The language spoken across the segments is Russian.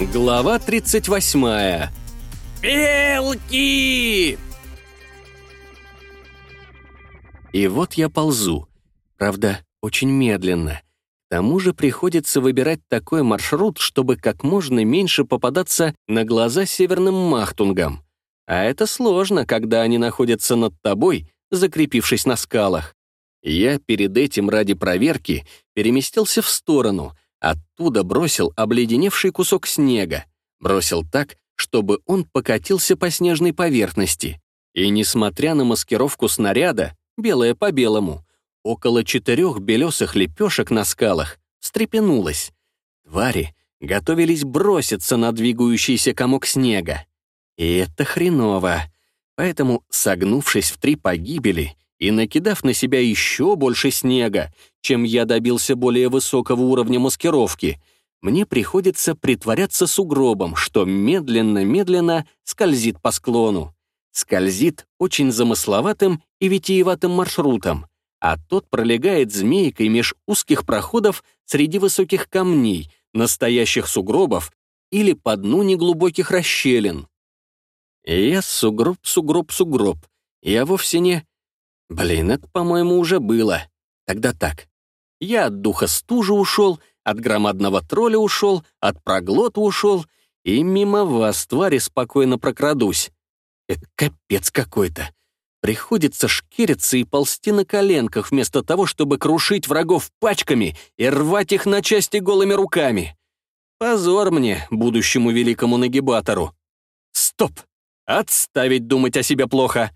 Глава 38. Белки! И вот я ползу. Правда, очень медленно. К тому же приходится выбирать такой маршрут, чтобы как можно меньше попадаться на глаза северным махтунгам. А это сложно, когда они находятся над тобой, закрепившись на скалах. Я перед этим ради проверки переместился в сторону, оттуда бросил обледеневший кусок снега. Бросил так, чтобы он покатился по снежной поверхности. И несмотря на маскировку снаряда, белое по белому, около 4 белесых лепешек на скалах встрепенулось. Твари готовились броситься на двигающийся комок снега. И это хреново. Поэтому, согнувшись в 3 погибели и накидав на себя еще больше снега, чем я добился более высокого уровня маскировки, мне приходится притворяться сугробом, что медленно-медленно скользит по склону. Скользит очень замысловатым и витиеватым маршрутом, а тот пролегает змейкой меж узких проходов среди высоких камней, настоящих сугробов или по дну неглубоких расщелин. И я сугроб. Я вовсе не... это, по-моему, уже было. Тогда так. Я от духа стужи ушел, от громадного тролля ушел, от проглота ушел, и мимо вас, твари, спокойно прокрадусь. Это капец какой-то. Приходится шкериться и ползти на коленках, вместо того, чтобы крушить врагов пачками и рвать их на части голыми руками. Позор мне, будущему великому нагибатору. Стоп! Отставить думать о себе плохо.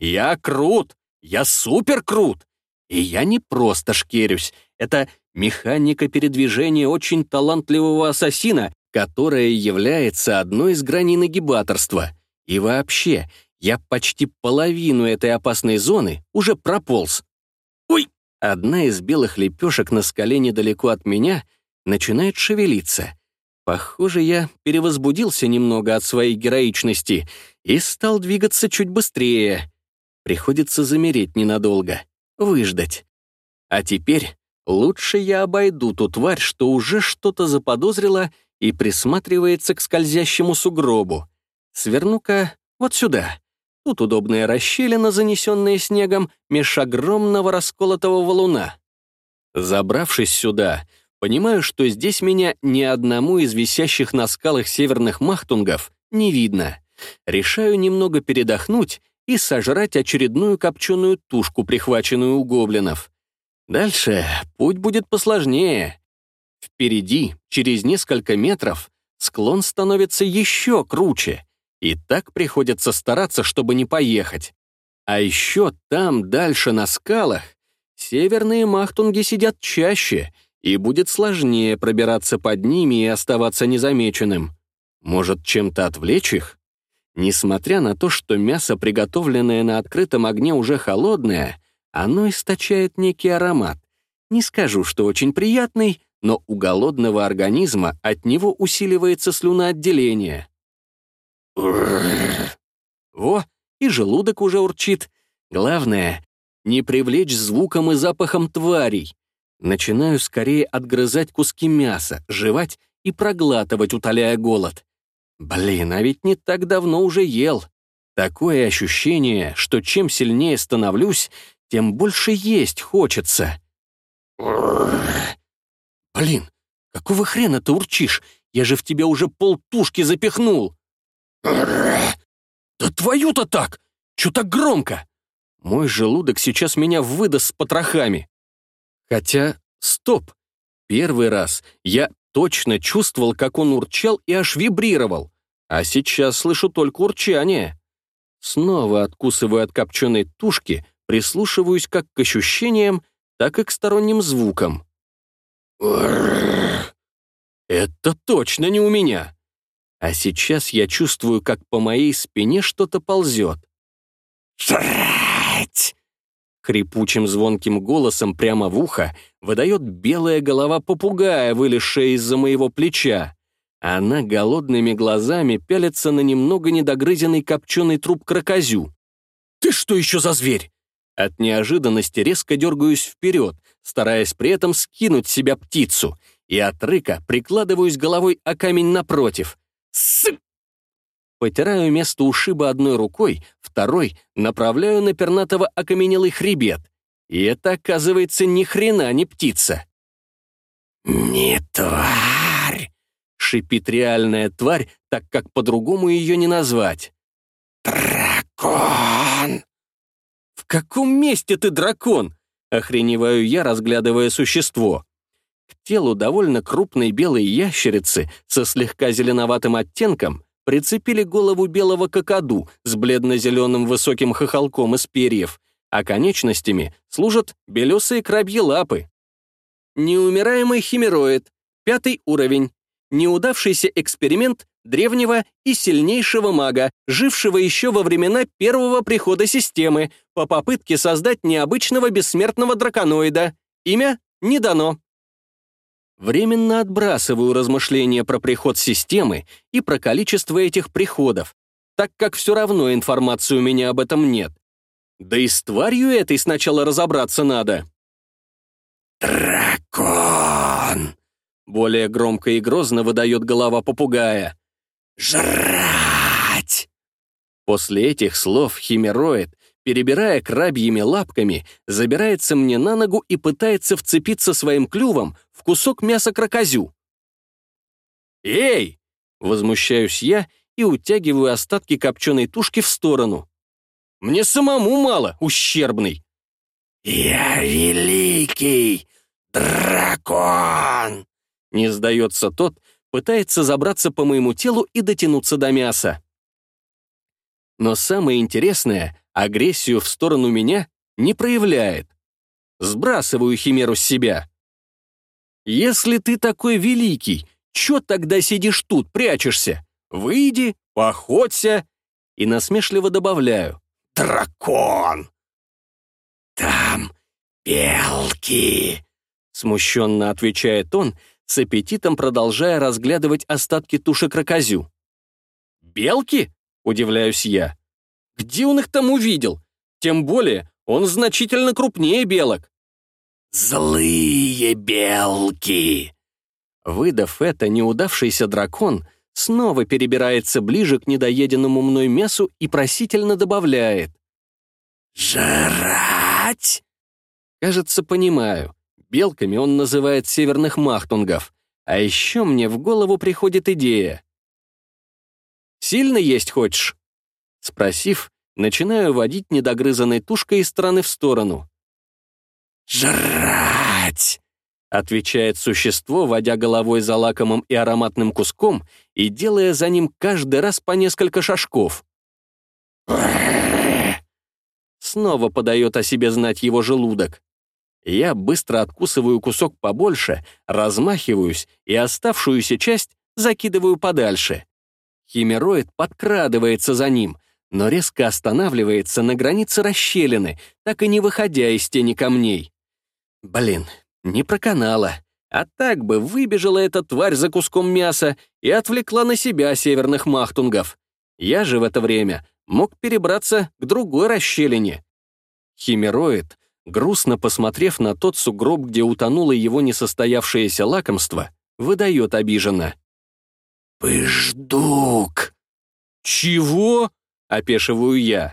Я крут, я супер крут. И я не просто шкерюсь. Это механика передвижения очень талантливого ассасина, которая является одной из граней нагибаторства. И вообще, я почти половину этой опасной зоны уже прополз. Ой! Одна из белых лепешек на скале недалеко от меня начинает шевелиться. Похоже, я перевозбудился немного от своей героичности и стал двигаться чуть быстрее. Приходится замереть ненадолго, выждать. А теперь лучше я обойду ту тварь, что уже что-то заподозрила и присматривается к скользящему сугробу. Сверну-ка вот сюда. Тут удобная расщелина, занесенная снегом, меж огромного расколотого валуна. Забравшись сюда, понимаю, что здесь меня ни одному из висящих на скалах северных махтунгов не видно. Решаю немного передохнуть и сожрать очередную копченую тушку, прихваченную у гоблинов. Дальше путь будет посложнее. Впереди, через несколько метров, склон становится еще круче, и так приходится стараться, чтобы не поехать. А еще там, дальше на скалах, северные махтунги сидят чаще, и будет сложнее пробираться под ними и оставаться незамеченным. Может, чем-то отвлечь их? Несмотря на то, что мясо, приготовленное на открытом огне, уже холодное, оно источает некий аромат. Не скажу, что очень приятный, но у голодного организма от него усиливается слюноотделение. Во, и желудок уже урчит. Главное — не привлечь звуком и запахом тварей. Начинаю скорее отгрызать куски мяса, жевать и проглатывать, утоляя голод. А ведь не так давно уже ел. Такое ощущение, что чем сильнее становлюсь, тем больше есть хочется. Какого хрена ты урчишь? Я же в тебя уже полтушки запихнул. Да твою-то так! Чё так громко? Мой желудок сейчас меня выдаст с потрохами. Хотя, стоп. Первый раз я точно чувствовал, как он урчал и аж вибрировал. А сейчас слышу только урчание. Снова откусываю от копченой тушки, прислушиваюсь как к ощущениям, так и к сторонним звукам. Это точно не у меня. А сейчас я чувствую, как по моей спине что-то ползет. «Жрать!» Хрипучим звонким голосом прямо в ухо выдает белая голова попугая, вылезшая из-за моего плеча. Она голодными глазами пялится на немного недогрызенный копченый труп крокозю. «Ты что еще за зверь?» От неожиданности резко дергаюсь вперед, стараясь при этом скинуть с себя птицу, и от рыка прикладываюсь головой о камень напротив. Сып! Потираю место ушиба одной рукой, второй направляю на пернатого окаменелый хребет. И это, оказывается, ни хрена не птица. «Не тварь!» — шипит реальная тварь, так как по-другому ее не назвать. «Дракон!» «В каком месте ты дракон?» — охреневаю я, разглядывая существо. К телу довольно крупной белой ящерицы со слегка зеленоватым оттенком прицепили голову белого какаду с бледно-зеленым высоким хохолком из перьев, а конечностями служат белесые крабьи лапы. Неумираемый химероид, 5 уровень. Неудавшийся эксперимент древнего и сильнейшего мага, жившего еще во времена первого прихода системы, по попытке создать необычного бессмертного драконоида. Имя не дано. Временно отбрасываю размышления про приход системы и про количество этих приходов, так как все равно информации у меня об этом нет. Да и с тварью этой сначала разобраться надо. «Дракон!» — более громко и грозно выдает голова попугая. «Жрать!» После этих слов химероид, перебирая крабьими лапками, забирается мне на ногу и пытается вцепиться своим клювом в кусок мяса крокозю. «Эй!» — возмущаюсь я и утягиваю остатки копченой тушки в сторону. «Мне самому мало, ущербный!» «Я великий дракон!» Не сдается тот, пытается забраться по моему телу и дотянуться до мяса. Но самое интересное, агрессию в сторону меня не проявляет. Сбрасываю химеру с себя. «Если ты такой великий, чё тогда сидишь тут, прячешься? Выйди, поохоться!» И насмешливо добавляю. «Дракон!» «Там белки!» — смущенно отвечает он, с аппетитом продолжая разглядывать остатки туши крокозю. «Белки?» — удивляюсь я. «Где он их там увидел? Тем более он значительно крупнее белок». «Злые белки!» Выдав это, неудавшийся дракон снова перебирается ближе к недоеденному мной мясу и просительно добавляет. «Жрать?» Кажется, понимаю. Белками он называет северных махтунгов. А еще мне в голову приходит идея. «Сильно есть хочешь?» Спросив, начинаю водить недогрызанной тушкой из стороны в сторону. «Жрать!» — отвечает существо, водя головой за лакомым и ароматным куском и делая за ним каждый раз по несколько шажков. Снова подает о себе знать его желудок. Я быстро откусываю кусок побольше, размахиваюсь и оставшуюся часть закидываю подальше. Химероид подкрадывается за ним, но резко останавливается на границе расщелины, так и не выходя из тени камней. Блин, не проканала. А так бы выбежала эта тварь за куском мяса и отвлекла на себя северных махтунгов. Я же в это время мог перебраться к другой расщелине. Химероид, грустно посмотрев на тот сугроб, где утонуло его несостоявшееся лакомство, выдает обиженно. «Пыждук!» «Чего?» — опешиваю я.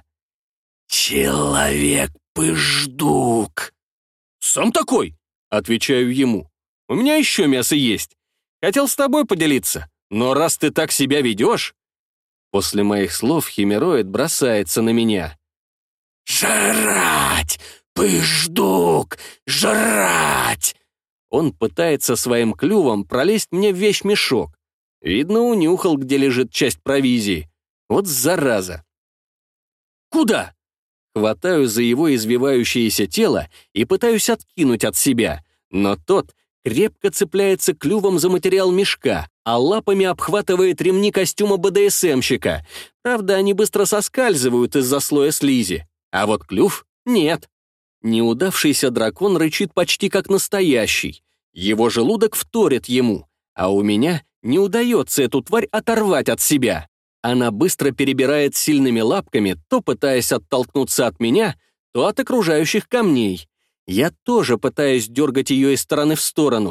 «Человек-пыждук!» «Сам такой?» — отвечаю ему. «У меня еще мясо есть. Хотел с тобой поделиться, но раз ты так себя ведешь...» После моих слов химероид бросается на меня. «Жрать! Пыждук! Жрать!» Он пытается своим клювом пролезть мне в вещмешок. Видно, унюхал, где лежит часть провизии. Вот зараза. «Куда?» Хватаю за его извивающееся тело и пытаюсь откинуть от себя, но тот крепко цепляется клювом за материал мешка, а лапами обхватывает ремни костюма БДСМщика. Правда, они быстро соскальзывают из-за слоя слизи. А вот клюв — нет. Неудавшийся дракон рычит почти как настоящий. Его желудок вторит ему, а у меня не удается эту тварь оторвать от себя. Она быстро перебирает сильными лапками, то пытаясь оттолкнуться от меня, то от окружающих камней. Я тоже пытаюсь дергать ее из стороны в сторону.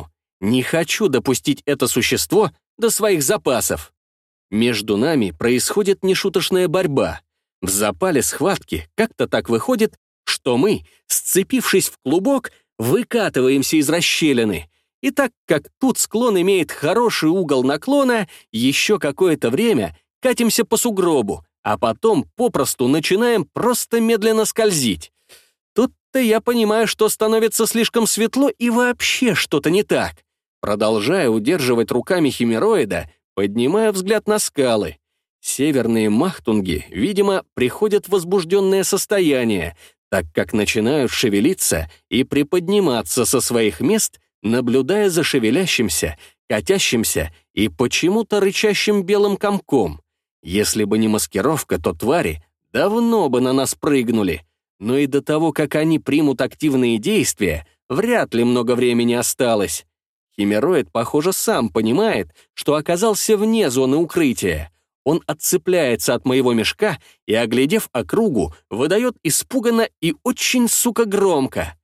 Не хочу допустить это существо до своих запасов. Между нами происходит нешуточная борьба. В запале схватки как-то так выходит, что мы, сцепившись в клубок, выкатываемся из расщелины. И так как тут склон имеет хороший угол наклона, еще какое-то время катимся по сугробу, а потом попросту начинаем просто медленно скользить. Тут-то я понимаю, что становится слишком светло и вообще что-то не так. Продолжая удерживать руками химероида, поднимая взгляд на скалы. Северные махтунги, видимо, приходят в возбужденное состояние, так как начинают шевелиться и приподниматься со своих мест, наблюдая за шевелящимся, катящимся и почему-то рычащим белым комком. Если бы не маскировка, то твари давно бы на нас прыгнули. Но и до того, как они примут активные действия, вряд ли много времени осталось. Химероид, похоже, сам понимает, что оказался вне зоны укрытия. Он отцепляется от моего мешка и, оглядев округу, выдает испуганно и очень, громко: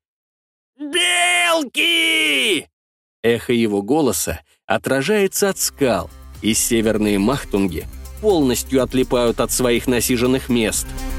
«Белки!» Эхо его голоса отражается от скал, и северные махтунги полностью отлипают от своих насиженных мест.